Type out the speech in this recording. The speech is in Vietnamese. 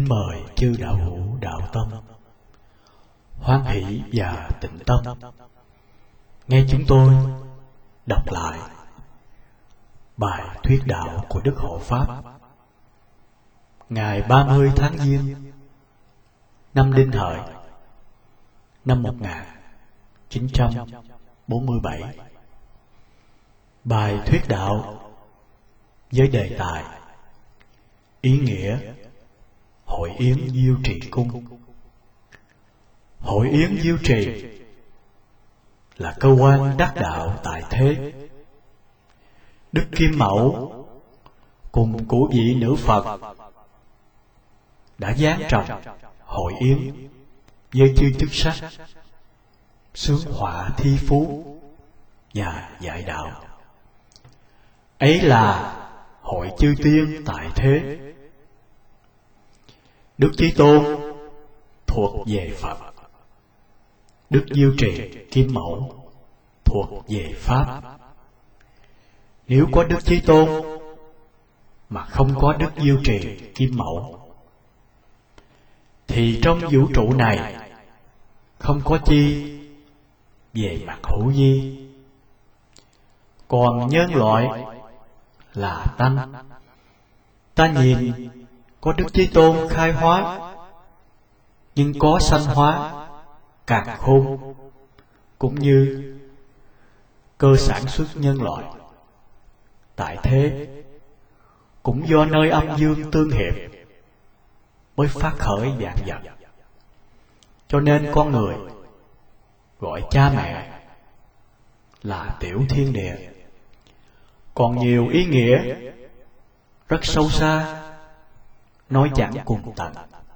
Kính mời chư đạo hữu đạo tâm hoan hỷ và tịnh tâm nghe chúng tôi đọc lại bài thuyết đạo của Đức Hộ Pháp ngày 30 tháng Giêng năm Đinh Hợi năm 1947. Bài thuyết đạo với đề tài ý nghĩa Hội Yến Diêu Trì Cung. Hội Yến Diêu Trì là cơ quan đắc đạo tại thế. Đức Kim Mẫu cùng của vị nữ Phật đã giáng trồng hội yến với chư chức sắc, xướng họa thi phú và dạy đạo. Ấy là hội chư tiên tại thế. Đức Chí Tôn thuộc về Phật, Đức Diêu Trì Kim Mẫu thuộc về Pháp. Nếu có Đức Chí Tôn mà không có Đức Diêu Trì Kim Mẫu thì trong vũ trụ này không có chi về mặt hữu vi. Còn nhân loại là tăng, ta nhìn có Đức Chí Tôn khai hóa, nhưng có sanh hóa càn khôn, cũng như cơ sản xuất nhân loại tại thế cũng do nơi âm dương tương hiệp mới phát khởi vạn vật. Cho nên con người gọi cha mẹ là tiểu thiên địa. Còn nhiều ý nghĩa rất sâu xa, nói chẳng cùng tận.